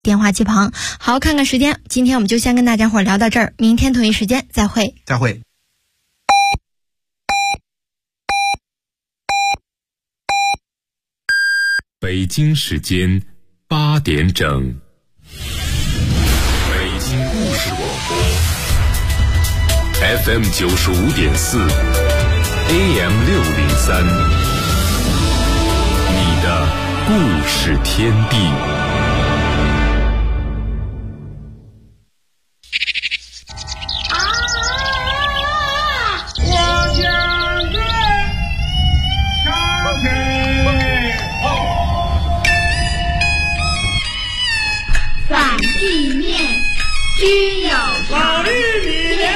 电话机旁。好，看看时间，今天我们就先跟大家伙聊到这儿，明天同一时间再会。 再会。 北京时间8点整，北京故事广播 FM 95.4 AM 603，你的故事天地。 须有老绿米莲，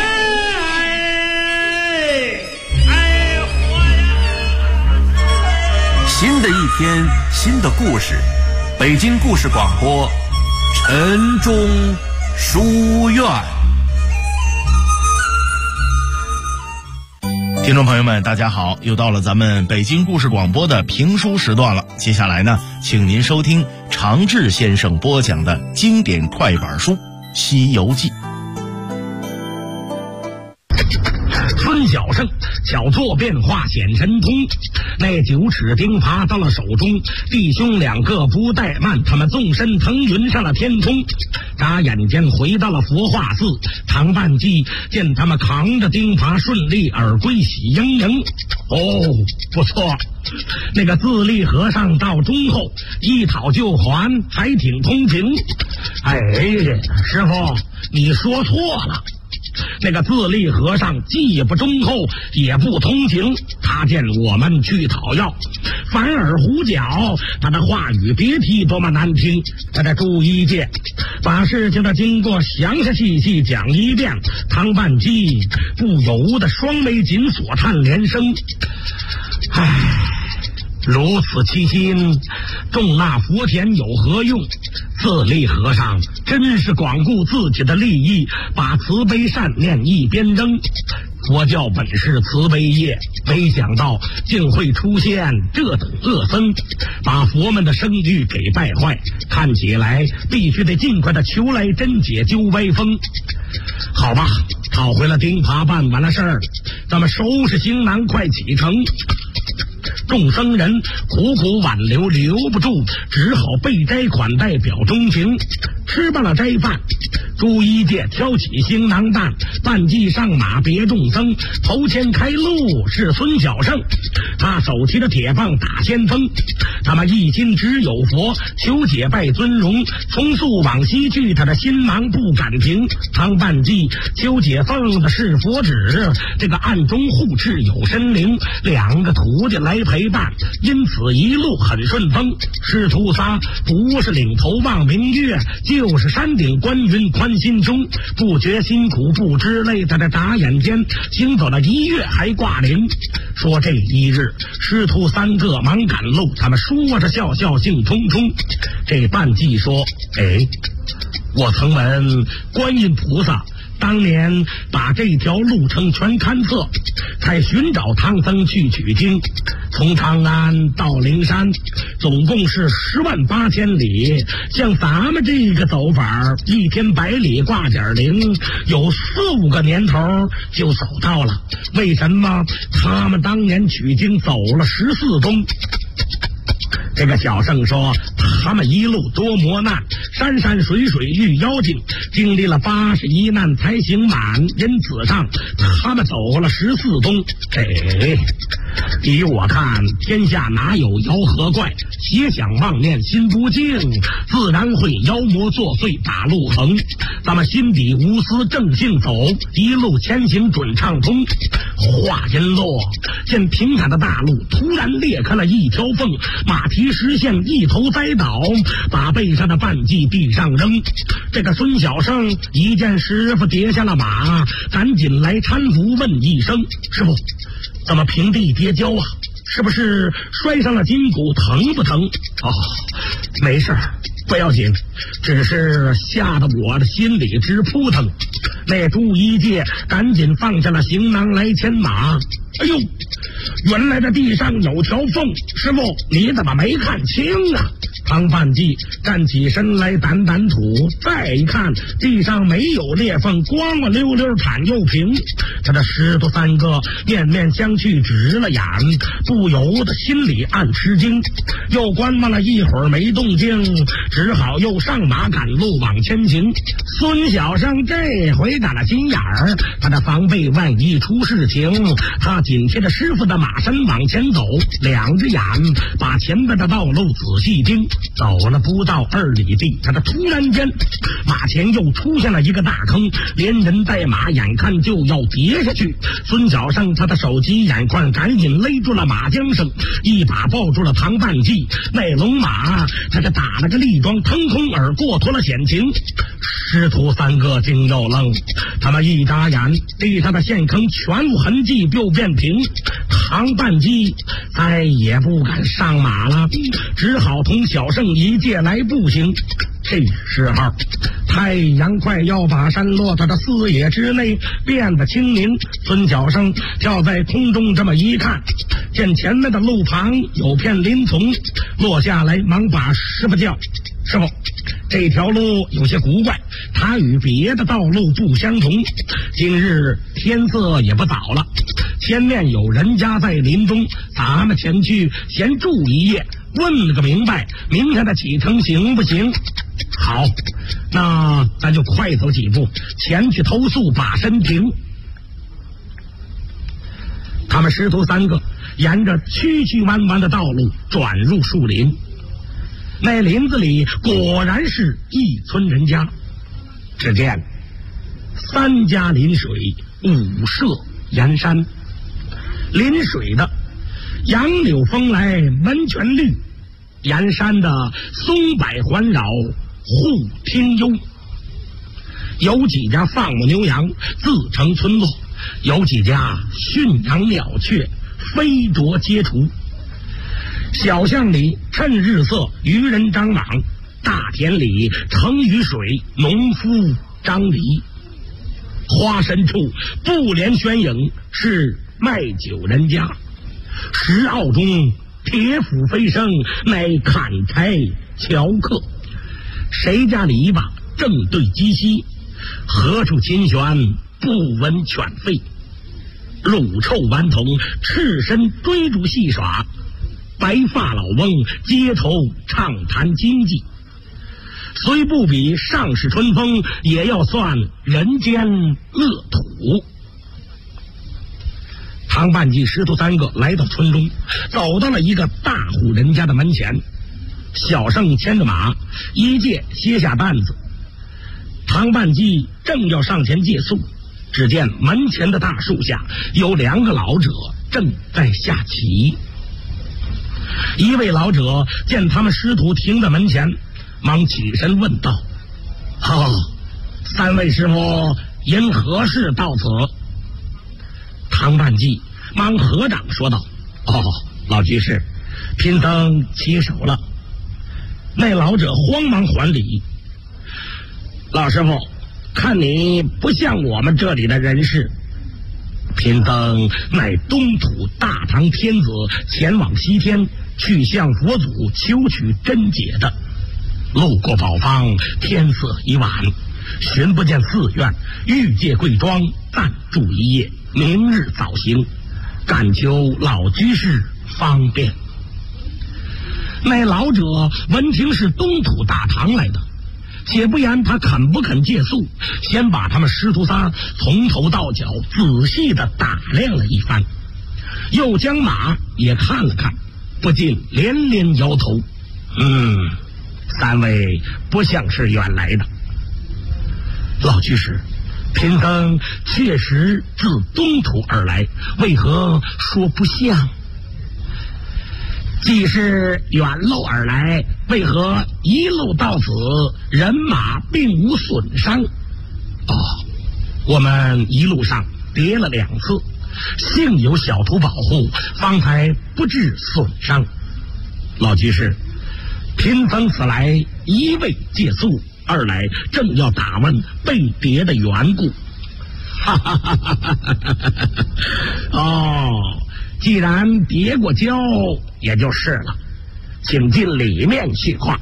新的一天，新的故事，北京故事广播，晨钟书院。听众朋友们，大家好，又到了咱们北京故事广播的评书时段了。接下来呢，请您收听常志先生播讲的经典快板书《西游记》。 孙小圣巧做变化显神通，那9齿钉耙到了手中，弟兄2个不怠慢，他们纵身腾云上了天空。眨眼间回到了佛化寺，唐半记见他们扛着钉耙顺利而归，喜盈盈。哦，不错，那个自立和尚到中后一讨就还，还挺通情。哎，师傅，你说错了。那个自立和尚既不忠厚也不通情，他见我们去讨要，反而胡搅，他的话语别提多么难听。他的注意见把事情的经过详细讲一遍，唐半记不由得双眉紧锁，叹连声：唉，如此七心，种那佛田有何用？自立和尚真是光顾自己的利益，把慈悲善念一边扔。佛教本是慈悲业，没想到竟会出现这等恶僧，把佛们的声誉给败坏。看起来必须得尽快的求来真解，救歪风。好吧，讨回了钉耙，办完了事儿，咱们收拾行囊，快启程。众僧人苦苦挽留，留不住，只好备斋款待表钟情。吃罢了斋饭，朱一介挑起行囊担，半骑上马别众僧，头前开路是孙小圣，他手提着铁棒打先锋。他们一心只有佛，求解拜尊荣，从素往西去，他的心忙不敢停。唐半记求解奉的是佛旨，这个暗中护持有神灵，2个徒弟来陪伴，因此一路很顺风。师徒仨不是领头望明月，就是山顶观云宽心中，不觉辛苦不知累，在这眨眼间行走了1月还挂零。说这一日，师徒3个忙赶路，他们说着笑笑兴冲冲。这半记说：哎，我曾闻观音菩萨当年把这条路程全勘测，才寻找唐僧去取经。从长安到灵山总共是108000里，像咱们这个走法，1天100里挂点零，有4、5个年头就走到了。为什么他们当年取经走了14冬？这个小圣说，他们一路多磨难，山山水水遇妖精，经历了81难才行满，因此上他们走了14冬。哎，依我看，天下哪有妖和怪？邪想妄念心不静，自然会妖魔作祟打路横。咱们心底无私正性走，一路前行准畅通。话音落，见平坦的大路突然裂开了一条缝，马蹄实现一头栽倒，把背上的半记地上扔。这个孙小生一见师傅跌下了马，赶紧来搀扶，问一声：师傅，怎么平地跌跤啊？是不是摔伤了筋骨，疼不疼？哦，没事，不要紧，只是吓得我的心里直扑腾。那朱一介赶紧放下了行囊来牵马。哎呦，原来这地上有条缝，师傅你怎么没看清啊？ 唐范季站起身来掸掸土，再一看地上没有裂缝，光光溜溜毯又平。他的师徒三个面面相觑，直了眼，不由得心里暗吃惊。又观望了一会儿没动静，只好又上马赶路往前行。孙小生这回打了心眼儿，他的防备万一出事情，他紧贴着师傅的马身往前走，两只眼把前边的道路仔细盯。走了不到2里地，他的突然间马前又出现了一个大坑，连人带马眼看就要跌下去。孙小生他的手急眼快，赶紧勒住了马缰绳，一把抱住了唐半季。那龙马他就打了个立桩，腾空而过，脱了险情。师徒三个惊又愣，他们一眨眼，地上的陷坑全无痕迹，又变平。唐半季再也不敢上马了，只好同小生一借来步行。这时候太阳快要把山落到的4野之内变得清明。孙小生跳在空中这么一看，见前面的路旁有片林丛，落下来忙把师傅叫：师傅，这条路有些古怪，它与别的道路不相同。今日天色也不早了，前面有人家在林中，咱们前去先住一夜，问个明白，明天的启程行不行？好，那咱就快走几步，前去投宿把身平。他们师徒三个沿着曲曲弯弯的道路转入树林，那林子里果然是一村人家。只见3家临水，5舍沿山。临水的杨柳风来温泉绿，沿山的松柏环绕户听幽。有几家放牧牛羊自成村落，有几家驯养鸟雀，飞啄皆除。小巷里趁日色渔人张网，大田里盛雨水农夫张犁。花深处布帘轩影，是卖酒人家。石坳中铁斧飞声，乃砍柴樵客。谁家篱笆正对鸡溪，何处琴弦不闻犬吠。乳臭顽童赤身追逐戏耍，白发老翁街头畅谈经济。虽不比上世春风，也要算人间乐土。唐半季师徒三个来到村中，走到了一个大户人家的门前。小生牵着马，一介歇下担子。唐半季正要上前借宿，只见门前的大树下有2个老者正在下棋。一位老者见他们师徒停在门前，忙起身问道：3位师傅因何事到此？唐半季忙合掌说道：老居士，贫僧起手了。那老者慌忙还礼：老师傅，看你不像我们这里的人士，贫僧乃东土大唐天子前往西天去向佛祖求取真解的。路过宝方，天色已晚，寻不见寺院，欲借贵庄暂住一夜，明日早行，敢求老居士方便。那老者闻听是东土大唐来的，且不言他肯不肯借宿，先把他们师徒仨从头到脚仔细的打量了一番，又将马也看了看，不禁连连摇头。3位不像是远来的。老居士，贫僧确实自东土而来，为何说不像？既是远路而来，为何一路到此人马并无损伤？我们一路上跌了2次，幸有小徒保护，方才不致损伤。老居士，贫僧此来一为借宿，二来正要打问被跌的缘故。既然跌过跤也就是了。 请进里面叙话。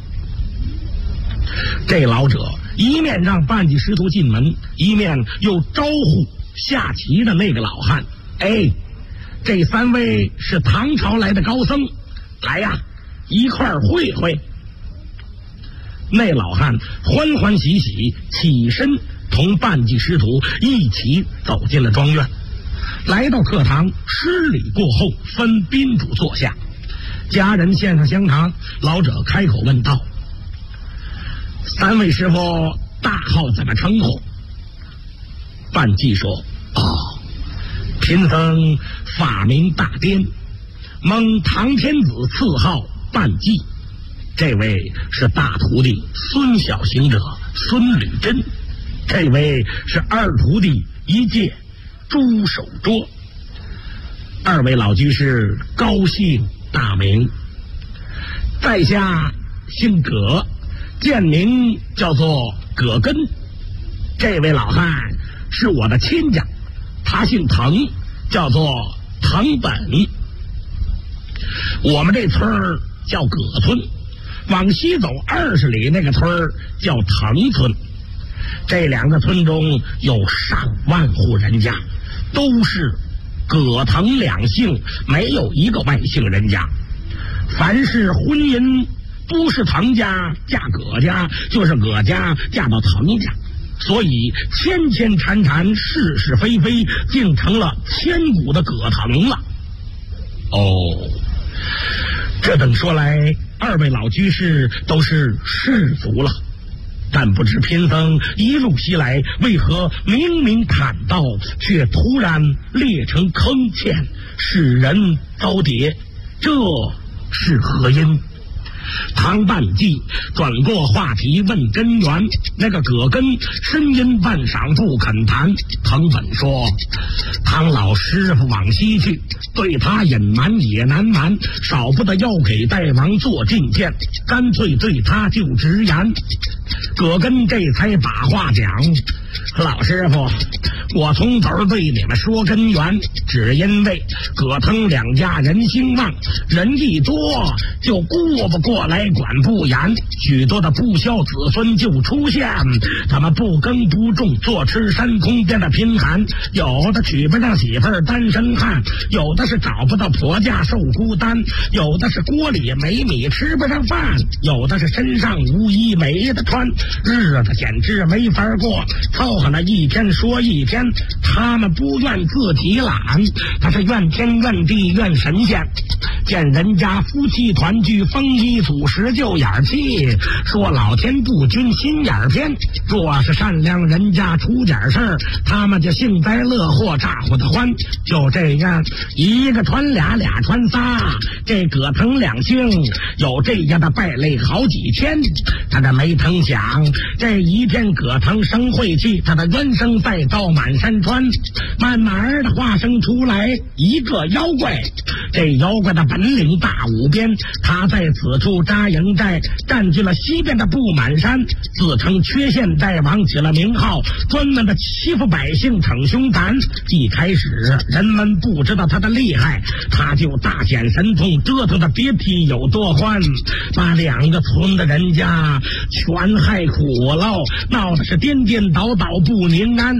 这老者一面让半骑师徒进门，一面又招呼下棋的那个老汉：“哎，这3位是唐朝来的高僧，来呀，一块儿会会。”那老汉欢欢喜喜起身，同半骑师徒一起走进了庄院。来到课堂，施礼过后，分宾主坐下。家人献上香肠，老者开口问道：“3位师傅大号怎么称呼？”半骑说：“贫僧法名大颠，蒙唐天子赐号半骑。这位是大徒弟孙小行者孙履真，这位是二徒弟一介朱守拙。2位老居士高姓大名，在下姓葛，贱名叫做葛根。这位老汉是我的亲家，他姓滕，叫做滕本。我们这村儿叫葛村，往西走20里那个村儿叫滕村。这2个村中有上万户人家，都是葛滕2姓，没有一个外姓人家。凡是婚姻，不是滕家嫁葛家，就是葛家嫁到滕家，所以牵牵缠缠，是是非非，竟成了千古的葛滕了。这等说来，2位老居士都是士族了，但不知贫僧一路西来，为何明明砍道，却突然裂成坑堑，使人遭跌？这是何因？唐半骑转过话题问根源，那个葛根呻吟半晌不肯谈。滕本说：“唐老师傅往西去，对他隐瞒也难瞒，少不得要给大王做进谏，干脆对他就直言。”葛根这才把话讲：“老师傅，我从头对你们说根源，只因为葛滕2家人兴旺，人一多就顾不过来管不严，许多的不孝子孙就出现，他们不耕不种，坐吃山空边的贫寒，有的娶不上媳妇儿单身汉，有的是找不到婆家受孤单，有的是锅里没米吃不上饭，有的是身上无衣没得穿，日子简直没法过，凑合了一天说一天。他们不愿自己懒，他是怨天怨地怨神仙。见人家夫妻团聚，丰衣足食就眼气，说老天不均心眼偏。若是善良人家出点事儿，他们就幸灾乐祸，咋呼的欢。就这样，一个传俩，俩传仨，这葛滕2姓有这样的败类好几千。他这没成想，这一片葛滕生晦气，他的冤声再造满山川，慢慢的化生出来一个妖怪。这妖怪的本领大无边，他在此处扎营寨，占据了西边的布满山，自称缺陷大王，起了名号，专门的欺负百姓，逞凶残。一开始人们不知道他的厉害，他就大显神通，折腾的别提有多欢，把2个村的人家全害苦了，闹的是颠颠倒倒不宁安。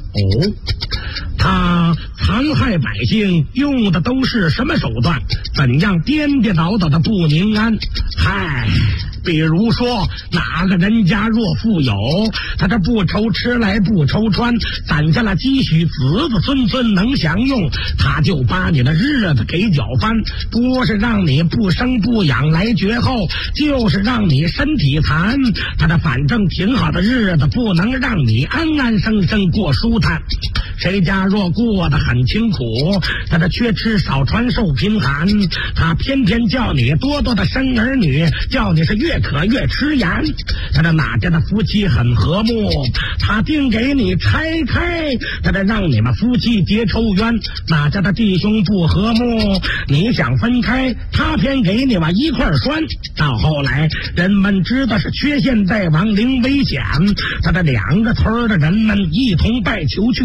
他残害百姓用的都是什么手段？怎样颠颠倒倒的不宁安？比如说哪个人家若富有，他这不愁吃来不愁穿，攒下了积蓄，子子孙孙能享用，他就把你的日子给搅翻，不是让你不生不养来绝后，就是让你身体残，他这反正挺好的日子不能让你安安生生过舒坦。谁家若过得很清苦，他这缺吃少穿受贫寒，他偏偏叫你多多的生儿女，叫你是越渴越吃盐。他这哪家的夫妻很和睦，他定给你拆开，他这让你们夫妻结仇冤。哪家的弟兄不和睦，你想分开，他偏给你们一块拴。到后来人们知道是缺陷大王临危险，他这2个村的人们一同拜求去上山，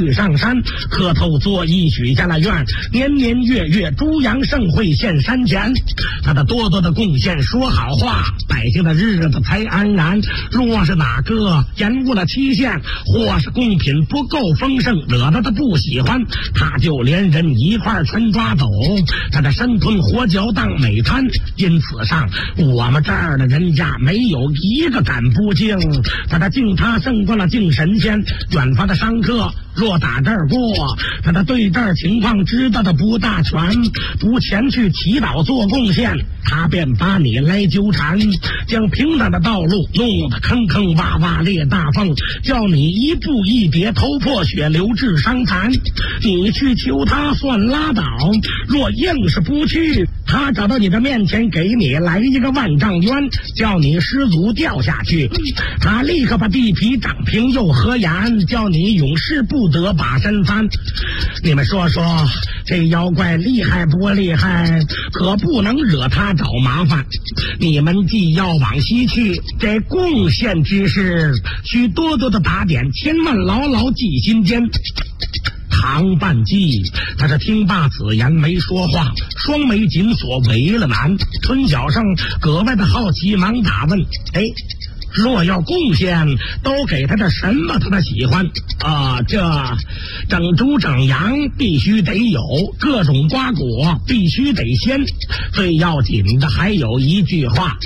山，磕头作揖许下了愿，年年月月猪羊盛会现山前。他的多多的贡献说好话，百姓的日子才安然。若是哪个延误了期限，或是贡品不够丰盛，惹得他不喜欢，他就连人一块全抓走，他的生吞活嚼当美餐。因此上我们这儿的人家没有一个敢不敬，他的敬他胜过了敬神仙。远方的商客若打这儿过，他的对这儿情况知道的不大全，不前去祈祷做贡献，他便把你来纠缠，将平坦的道路弄得坑坑洼洼裂大缝，叫你一步一跌头破血流致伤残。你去求他算拉倒，若硬是不去，他找到你的面前给你来一个万丈渊，叫你失足掉下去，他立刻把地皮长平又合眼，叫你永世不得把身翻。你们说说这妖怪厉害不厉害？可不能惹他找麻烦。你们既要往西去，这贡献之事需多多的打点，千万牢牢记心间。唐半记他是听罢此言没说话，双眉紧锁为了难。春晓胜格外的好奇，忙打问：若要贡献，都给他这什么他的喜欢这整猪整羊必须得有，各种瓜果必须得鲜，最要紧的还有一句话，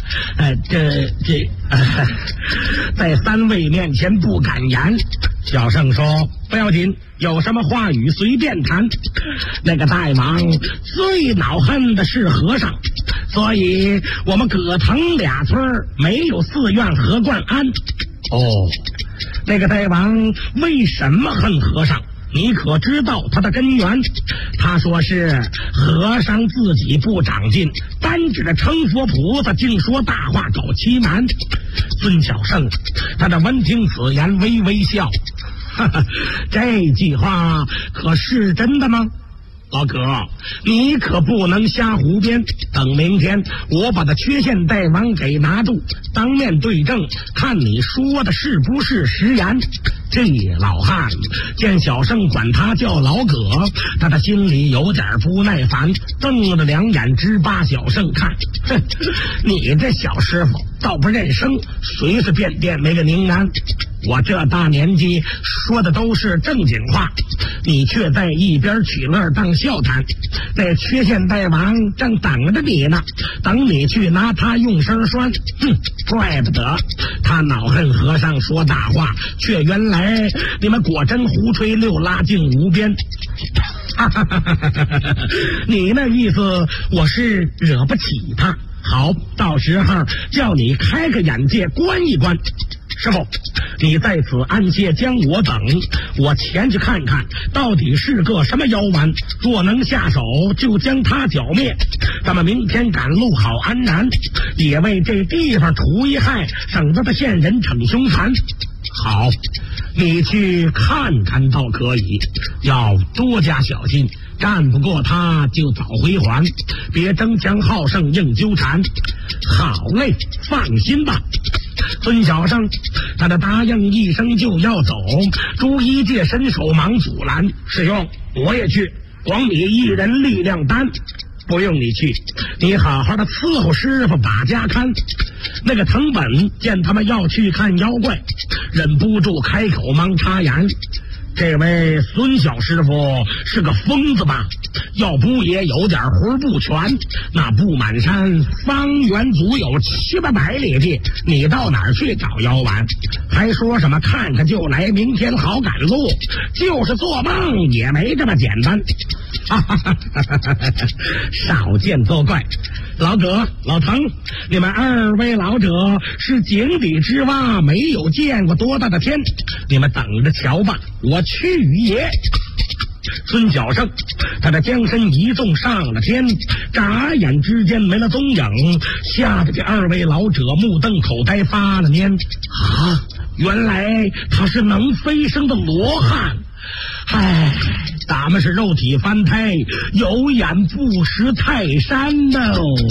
在三位面前不敢言。小胜说：不要紧，有什么话语随便谈。那个大王最恼恨的是和尚，所以我们葛藤俩村没有寺院和观安。那个大王为什么恨和尚？你可知道他的根源？他说是和尚自己不长进，单指着称佛菩萨，净说大话搞欺瞒。孙小胜他的闻听此言微微笑，这句话可是真的吗？老葛，你可不能瞎胡编。等明天我把他缺陷大王给拿住，当面对证，看你说的是不是实言。这老汉见小胜管他叫老葛，他的心里有点不耐烦，瞪着两眼直扒小胜看。你这小师傅倒不认生，随随便便没个宁然。我这大年纪说的都是正经话，你却在一边取乐当笑谈。这缺陷大王正等着你呢，等你去拿他用声栓。怪不得他恼恨和尚说大话，却原来你们果真胡吹六拉境无边。你那意思我是惹不起他。好，到时候叫你开个眼界观一观。师傅，你在此安歇，将我等，我前去看看到底是个什么妖丸，若能下手就将他剿灭，咱们明天赶路好安然，也为这地方除一害，省得他现人逞凶残。好，你去看看倒可以，要多加小心，战不过他就早回还，别争强好胜硬纠缠。好嘞，放心吧。孙小胜他的答应一声就要走，朱一介伸手忙阻拦：师兄，我也去，光你一人力量单。不用你去，你好好的伺候师傅把家看。那个藤本见他们要去看妖怪，忍不住开口忙插言：这位孙小师傅是个疯子吧？要不也有点魂不全。那不满山方圆足有700-800里地，你到哪儿去找妖丸？还说什么看看就来，明天好赶路，就是做梦也没这么简单。少见作怪。老葛、老滕，你们二位老者是井底之蛙，没有见过多大的天，你们等着瞧吧，我去也。孙小胜他的将身一纵上了天，眨眼之间没了踪影，吓得这二位老者目瞪口呆，发了蔫。原来他是能飞升的罗汉。咱们是肉体凡胎，有眼不识泰山呢。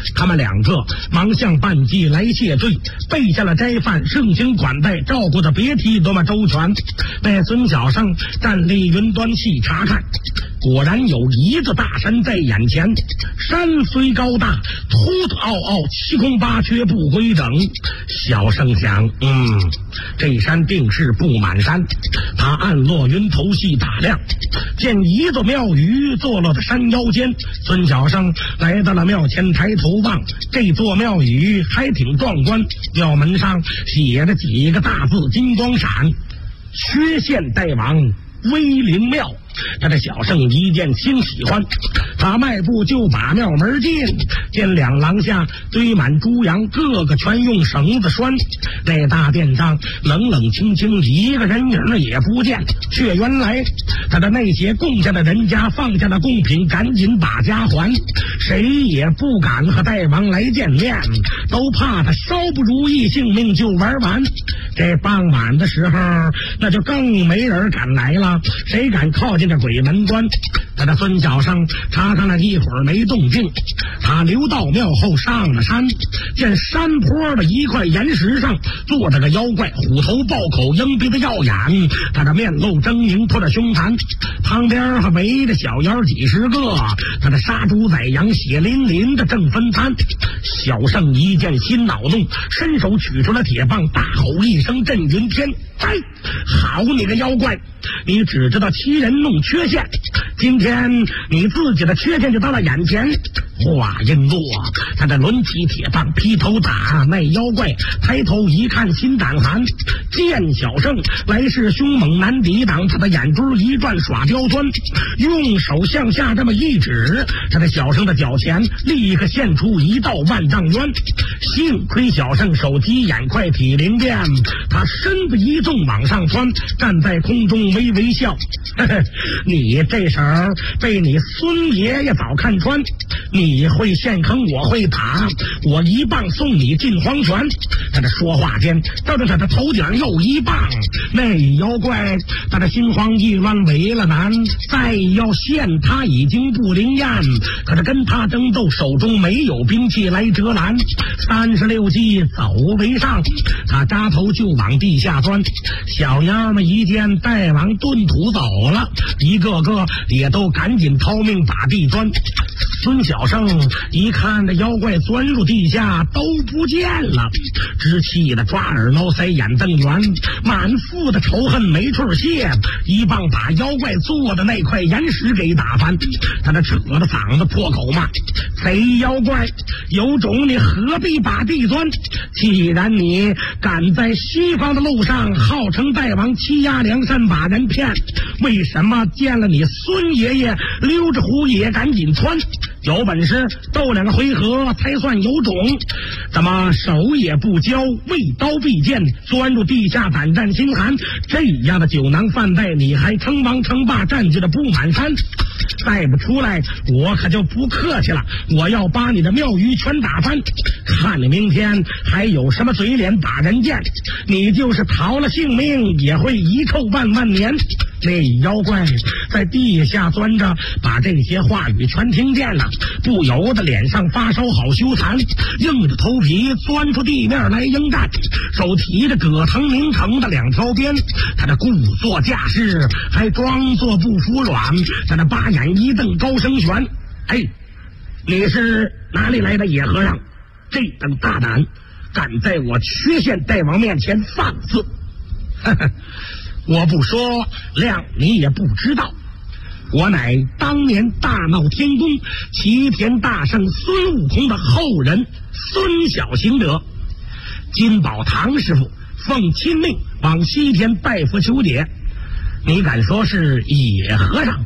他们两个忙向半记来谢罪，备下了斋饭，盛情款待，照顾的别提多么周全。那孙小生站立云端细查看，果然有一座大山在眼前，山虽高大，凸凸凹凹，七空八缺，不规整。小生想，这山定是不满山。他暗落云头细打量，见一座庙宇坐落在山腰间。孙小生来到了庙前，抬头望，这座庙宇还挺壮观，庙门上写着几个大字，金光闪：缺县大王威灵庙。他的小生一见心喜欢，他迈步就把庙门进，见两廊下堆满猪羊，个个全用绳子拴。那大殿上冷冷清清，一个人影也不见，却原来他的那些供下的人家放下了贡品，赶紧把家还，谁也不敢和大王来见面，都怕他稍不如意，性命就玩完。这傍晚的时候，那就更没人敢来了，谁敢靠近这鬼门关？他的孙小生查看了一会儿没动静，他溜到庙后上了山，见山坡的一块岩石上坐着个妖怪，虎头豹口，鹰鼻子耀眼，他的面露狰狞，拖着胸膛，旁边还围着小妖几十个，他的杀猪宰羊，血淋淋的正分摊。小生一见心恼怒，伸手取出了铁棒，大吼一声震云天：哎，好你个妖怪，你只知道欺人弄缺陷，今天你自己的缺陷就到了眼前。话音落，他的抡起铁棒劈头打那妖怪，抬头一看心胆寒，见小生来势凶猛难抵挡，他的眼珠一转耍刁钻，用手向下这么一指，他的小生的脚前立刻现出一道万丈渊。幸亏小生手疾眼快体灵便，他身子一纵往上窜，站在空中微微笑：你这手被你孙爷爷早看穿，你会陷坑，我会打，我一棒送你进黄泉。他的说话间，照着他的头顶又一棒，那妖怪他的心慌意乱，为了难，再要陷他已经不灵验，可是跟他争斗，手中没有兵器来遮拦。36计走为上，他扎头就往地下钻。小妖们一见大王遁土走了，一个个也都赶紧掏命把地钻。孙小生一看这妖怪钻入地下都不见了，只气得抓耳挠腮，眼瞪圆，满腹的仇恨没处泄，一棒把妖怪坐的那块岩石给打翻。他那扯着嗓子破口骂：贼妖怪，有种你何必把地钻？既然你敢在西方的路上号称大王欺压良善把人骗，为什么见了你孙爷爷溜着虎也赶紧窜？有本事斗2个回合才算有种，怎么手也不交，为刀必剑，钻入地下胆战心寒？这样的酒囊饭袋，你还称王称霸，占据了不满山？再不出来，我可就不客气了，我要把你的庙宇全打翻，看你明天还有什么嘴脸把人见。你就是逃了性命，也会遗臭万万年。那妖怪在地下钻着，把这些话语全听见了，不由得脸上发烧好羞惭，硬着头皮钻出地面来迎战，手提着葛藤拧成的2条鞭，他的故作架势，还装作不服软，他的八眼一瞪，高声悬：哎，你是哪里来的野和尚？这等大胆，敢在我缺县大王面前放肆！我不说，谅你也不知道，我乃当年大闹天宫齐天大圣孙悟空的后人孙小行者。金宝堂师傅奉亲命往西天拜佛求解，你敢说是野和尚？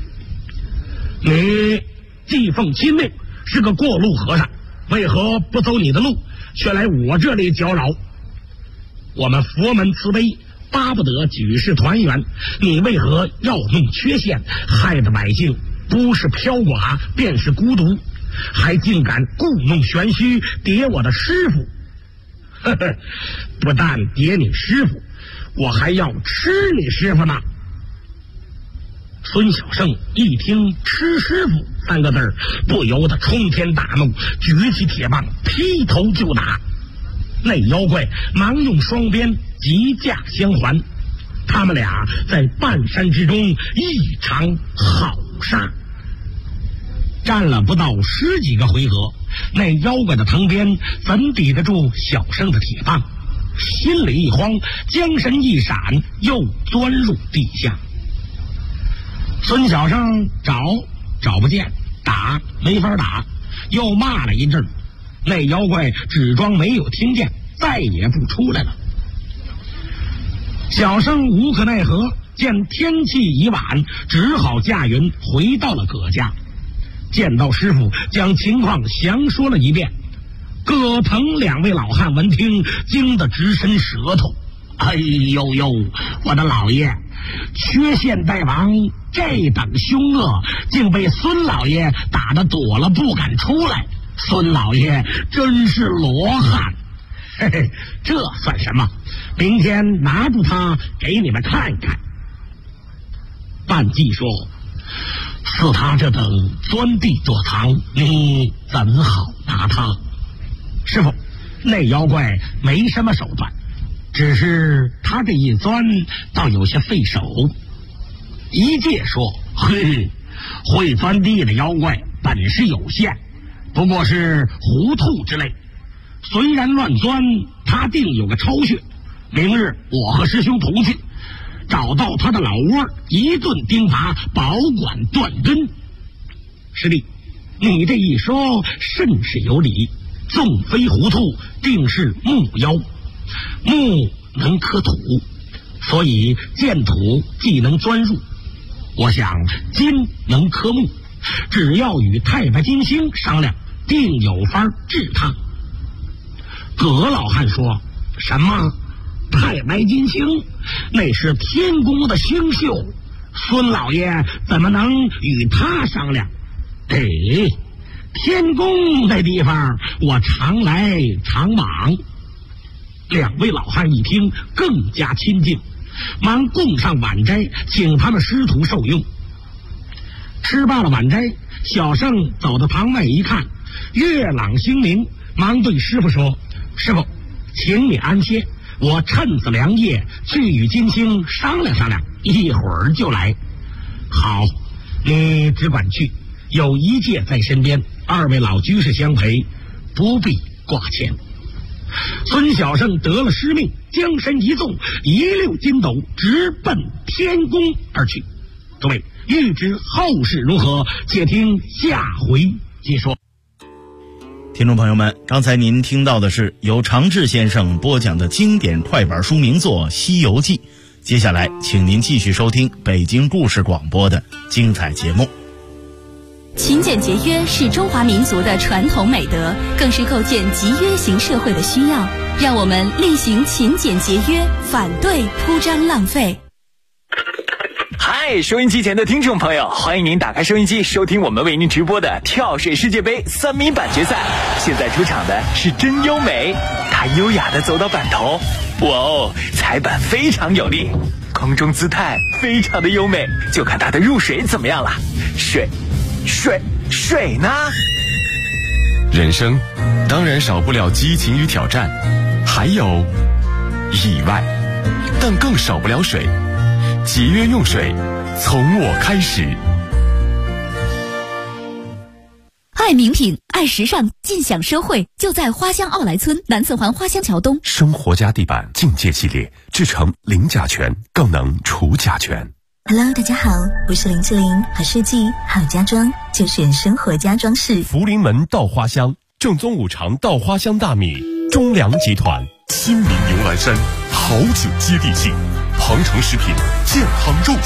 你既奉亲命，是个过路和尚，为何不走你的路，却来我这里搅扰？我们佛门慈悲，巴不得举世团圆，你为何要弄缺陷，害得百姓不是飘寡便是孤独，还竟敢故弄玄虚，叠我的师傅？不但叠你师傅，我还要吃你师傅呢！ 孙小胜一听吃师傅3个字儿，不由得冲天大怒，举起铁棒劈头就打。那妖怪忙用双鞭急架相还，他们俩在半山之中一场好杀。战了不到10几个回合，那妖怪的藤鞭怎抵得住小胜的铁棒？心里一慌，缰绳一闪，又钻入地下。孙小胜找不见，打没法打，又骂了一阵，那妖怪只装没有听见，再也不出来了。小胜无可奈何，见天气已晚，只好驾云回到了葛家。见到师傅，将情况详说了一遍。葛腾2位老汉闻听，惊得直伸舌头。哎呦呦，我的老爷，缺县大王这等凶恶，竟被孙老爷打得躲了不敢出来。孙老爷真是罗汉。嘿嘿，这算什么？明天拿住他给你们看看。半季说，似他这等钻地躲藏，你怎好拿他？师傅，那妖怪没什么手段，只是他这一钻倒有些费手。一介说，嘿，会钻地的妖怪本事有限，不过是糊涂之类，虽然乱钻，他定有个巢穴。明日我和师兄同去，找到他的老窝，一顿钉耙，保管断根。师弟，你这一说甚是有理，纵非糊涂，定是木妖。木能克土，所以见土既能钻入。我想金能克木，只要与太白金星商量，定有法治他。葛老汉说，什么太白金星？那是天宫的星宿，孙老爷怎么能与他商量？天宫那地方我常来常往。2位老汉一听更加亲近，忙供上晚斋，请他们师徒受用。吃罢了晚斋，小胜走到堂外一看，月朗星明，忙对师傅说，师傅，请你安歇，我趁此良夜去与金星商量商量，一会儿就来。好，你只管去，有一介在身边，2位老居士相陪，不必挂牵。孙小胜得了师命，将身一纵，一溜筋斗，直奔天宫而去。诸位欲知后事如何，且听下回解说。 听众朋友们，刚才您听到的是由常志先生播讲的经典快板书名作《西游记》。接下来请您继续收听北京故事广播的精彩节目。 勤俭节约是中华民族的传统美德，更是构建集约型社会的需要。让我们厉行勤俭节约，反对铺张浪费。 嗨，收音机前的听众朋友，欢迎您打开收音机，收听我们为您直播的跳水世界杯3米板决赛。现在出场的是真优美，她优雅地走到板头，哇哦，踩板非常有力，空中姿态非常的优美，就看她的入水怎么样了。水呢？ 人生当然少不了激情与挑战，还有意外，但更少不了水。节约用水，从我开始。 爱名品，爱时尚，尽享收惠，就在花乡奥莱村南四环花乡桥东。 生活家地板境界系列，制成零甲醛，更能除甲醛。 Hello， 大家好，我是林志玲，好设计好家装就选生活家装饰。 福临门稻花香，正宗5常稻花香大米，中粮集团。新民牛栏山，好景接地气，鹏程食品健康肉。